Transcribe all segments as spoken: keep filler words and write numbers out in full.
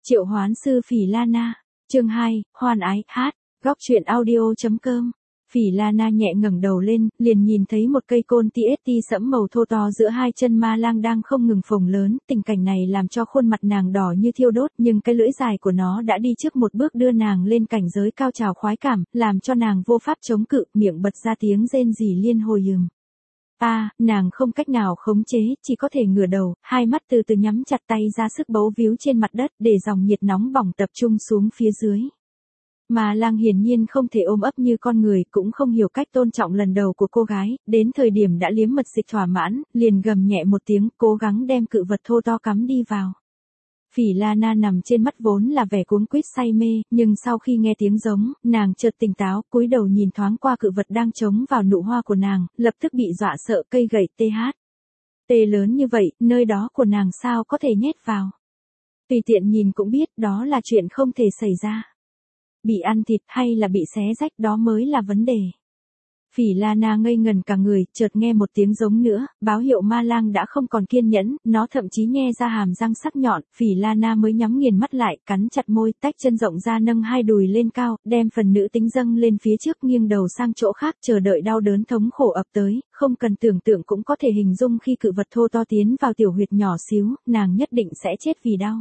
Triệu hoán sư Phỉ Lana, chương hai, hoan ái, hát, góc truyện audio.com. Phỉ Lana nhẹ ngẩng đầu lên, liền nhìn thấy một cây côn tê ét tê sẫm màu thô to giữa hai chân ma lang đang không ngừng phồng lớn, tình cảnh này làm cho khuôn mặt nàng đỏ như thiêu đốt, nhưng cái lưỡi dài của nó đã đi trước một bước đưa nàng lên cảnh giới cao trào khoái cảm, làm cho nàng vô pháp chống cự, miệng bật ra tiếng rên rỉ liên hồi ừm. A, à, nàng không cách nào khống chế, chỉ có thể ngửa đầu, hai mắt từ từ nhắm chặt, tay ra sức bấu víu trên mặt đất để dòng nhiệt nóng bỏng tập trung xuống phía dưới. Mà lang hiển nhiên không thể ôm ấp như con người, cũng không hiểu cách tôn trọng lần đầu của cô gái, đến thời điểm đã liếm mật dịch thỏa mãn, liền gầm nhẹ một tiếng, cố gắng đem cự vật thô to cắm đi vào. Phỉ Lana nằm trên mắt vốn là vẻ cuống quýt say mê, nhưng sau khi nghe tiếng giống, nàng chợt tỉnh táo, cúi đầu nhìn thoáng qua cự vật đang chống vào nụ hoa của nàng, lập tức bị dọa sợ, cây gậy tê hát. Tê lớn như vậy, nơi đó của nàng sao có thể nhét vào. Tùy tiện nhìn cũng biết đó là chuyện không thể xảy ra. Bị ăn thịt hay là bị xé rách đó mới là vấn đề. Phỉ Lana ngây ngần cả người, chợt nghe một tiếng giống nữa, báo hiệu ma lang đã không còn kiên nhẫn, nó thậm chí nhe ra hàm răng sắc nhọn, Phỉ Lana mới nhắm nghiền mắt lại, cắn chặt môi, tách chân rộng ra nâng hai đùi lên cao, đem phần nữ tính dâng lên phía trước, nghiêng đầu sang chỗ khác, chờ đợi đau đớn thống khổ ập tới, không cần tưởng tượng cũng có thể hình dung khi cự vật thô to tiến vào tiểu huyệt nhỏ xíu, nàng nhất định sẽ chết vì đau.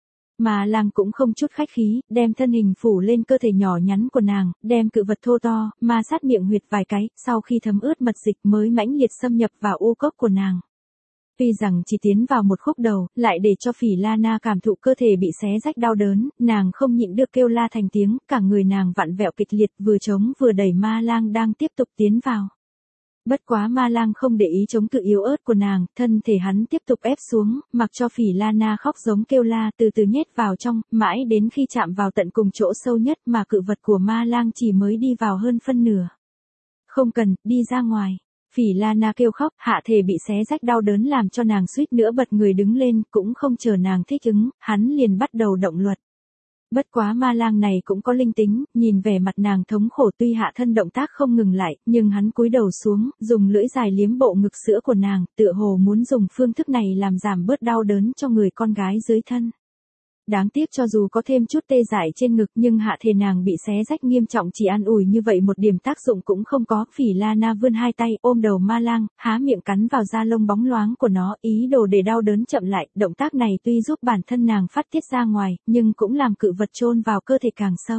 Mà lang cũng không chút khách khí, đem thân hình phủ lên cơ thể nhỏ nhắn của nàng, đem cự vật thô to, ma sát miệng huyệt vài cái, sau khi thấm ướt mật dịch mới mãnh liệt xâm nhập vào u cốc của nàng. Tuy rằng chỉ tiến vào một khúc đầu, lại để cho Phỉ Lana cảm thụ cơ thể bị xé rách đau đớn, nàng không nhịn được kêu la thành tiếng, cả người nàng vặn vẹo kịch liệt, vừa chống vừa đẩy ma lang đang tiếp tục tiến vào. Bất quá ma lang không để ý chống cự yếu ớt của nàng, thân thể hắn tiếp tục ép xuống, mặc cho Phỉ Lana khóc giống kêu la, từ từ nhét vào trong, mãi đến khi chạm vào tận cùng chỗ sâu nhất mà cự vật của ma lang chỉ mới đi vào hơn phân nửa. Không cần, đi ra ngoài. Phỉ Lana kêu khóc, hạ thể bị xé rách đau đớn làm cho nàng suýt nữa bật người đứng lên, cũng không chờ nàng thích ứng, hắn liền bắt đầu động luật. Bất quá ma lang này cũng có linh tính, nhìn vẻ mặt nàng thống khổ tuy hạ thân động tác không ngừng lại, nhưng hắn cúi đầu xuống, dùng lưỡi dài liếm bộ ngực sữa của nàng, tựa hồ muốn dùng phương thức này làm giảm bớt đau đớn cho người con gái dưới thân. Đáng tiếc cho dù có thêm chút tê dại trên ngực nhưng hạ thể nàng bị xé rách nghiêm trọng chỉ an ủi như vậy một điểm tác dụng cũng không có. Phỉ Lana vươn hai tay ôm đầu ma lang, há miệng cắn vào da lông bóng loáng của nó, ý đồ để đau đớn chậm lại. Động tác này tuy giúp bản thân nàng phát tiết ra ngoài, nhưng cũng làm cự vật chôn vào cơ thể càng sâu.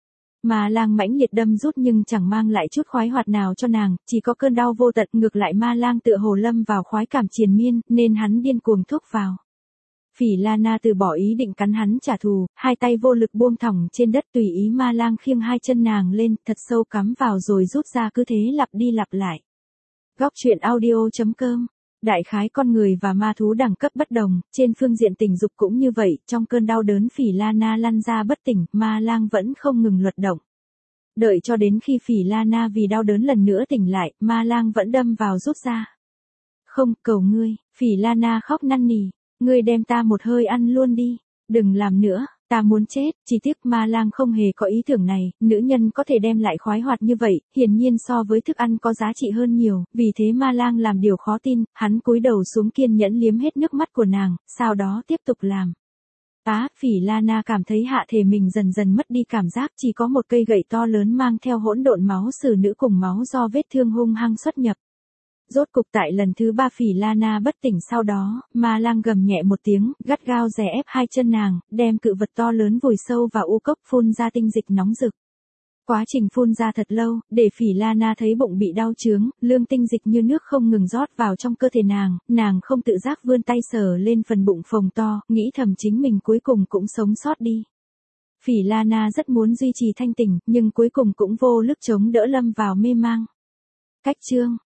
Ma lang mãnh liệt đâm rút nhưng chẳng mang lại chút khoái hoạt nào cho nàng, chỉ có cơn đau vô tận. Ngược lại ma lang tựa hồ lâm vào khoái cảm triền miên, nên hắn điên cuồng thúc vào. Phỉ Lana từ bỏ ý định cắn hắn trả thù, hai tay vô lực buông thõng trên đất, tùy ý ma lang khiêng hai chân nàng lên, thật sâu cắm vào rồi rút ra, cứ thế lặp đi lặp lại. Góc truyện audio.com. Đại khái con người và ma thú đẳng cấp bất đồng, trên phương diện tình dục cũng như vậy, trong cơn đau đớn Phỉ Lana lăn ra bất tỉnh, ma lang vẫn không ngừng luật động. Đợi cho đến khi Phỉ Lana vì đau đớn lần nữa tỉnh lại, ma lang vẫn đâm vào rút ra. Không, cầu ngươi, Phỉ Lana khóc năn nỉ. Ngươi đem ta một hơi ăn luôn đi, đừng làm nữa, ta muốn chết. Chỉ tiếc ma lang không hề có ý tưởng này, nữ nhân có thể đem lại khoái hoạt như vậy, hiển nhiên so với thức ăn có giá trị hơn nhiều, vì thế ma lang làm điều khó tin, hắn cúi đầu xuống kiên nhẫn liếm hết nước mắt của nàng, sau đó tiếp tục làm. Á, Phỉ Lana cảm thấy hạ thể mình dần dần mất đi cảm giác, chỉ có một cây gậy to lớn mang theo hỗn độn máu xử nữ cùng máu do vết thương hung hăng xuất nhập. Rốt cục tại lần thứ ba Phỉ Lana bất tỉnh, sau đó, ma lang gầm nhẹ một tiếng, gắt gao đè ép hai chân nàng, đem cự vật to lớn vùi sâu vào u cốc, phun ra tinh dịch nóng rực. Quá trình phun ra thật lâu, để Phỉ Lana thấy bụng bị đau chướng, lương tinh dịch như nước không ngừng rót vào trong cơ thể nàng, nàng không tự giác vươn tay sờ lên phần bụng phồng to, nghĩ thầm chính mình cuối cùng cũng sống sót đi. Phỉ Lana rất muốn duy trì thanh tỉnh, nhưng cuối cùng cũng vô lực chống đỡ lâm vào mê mang. Cách chương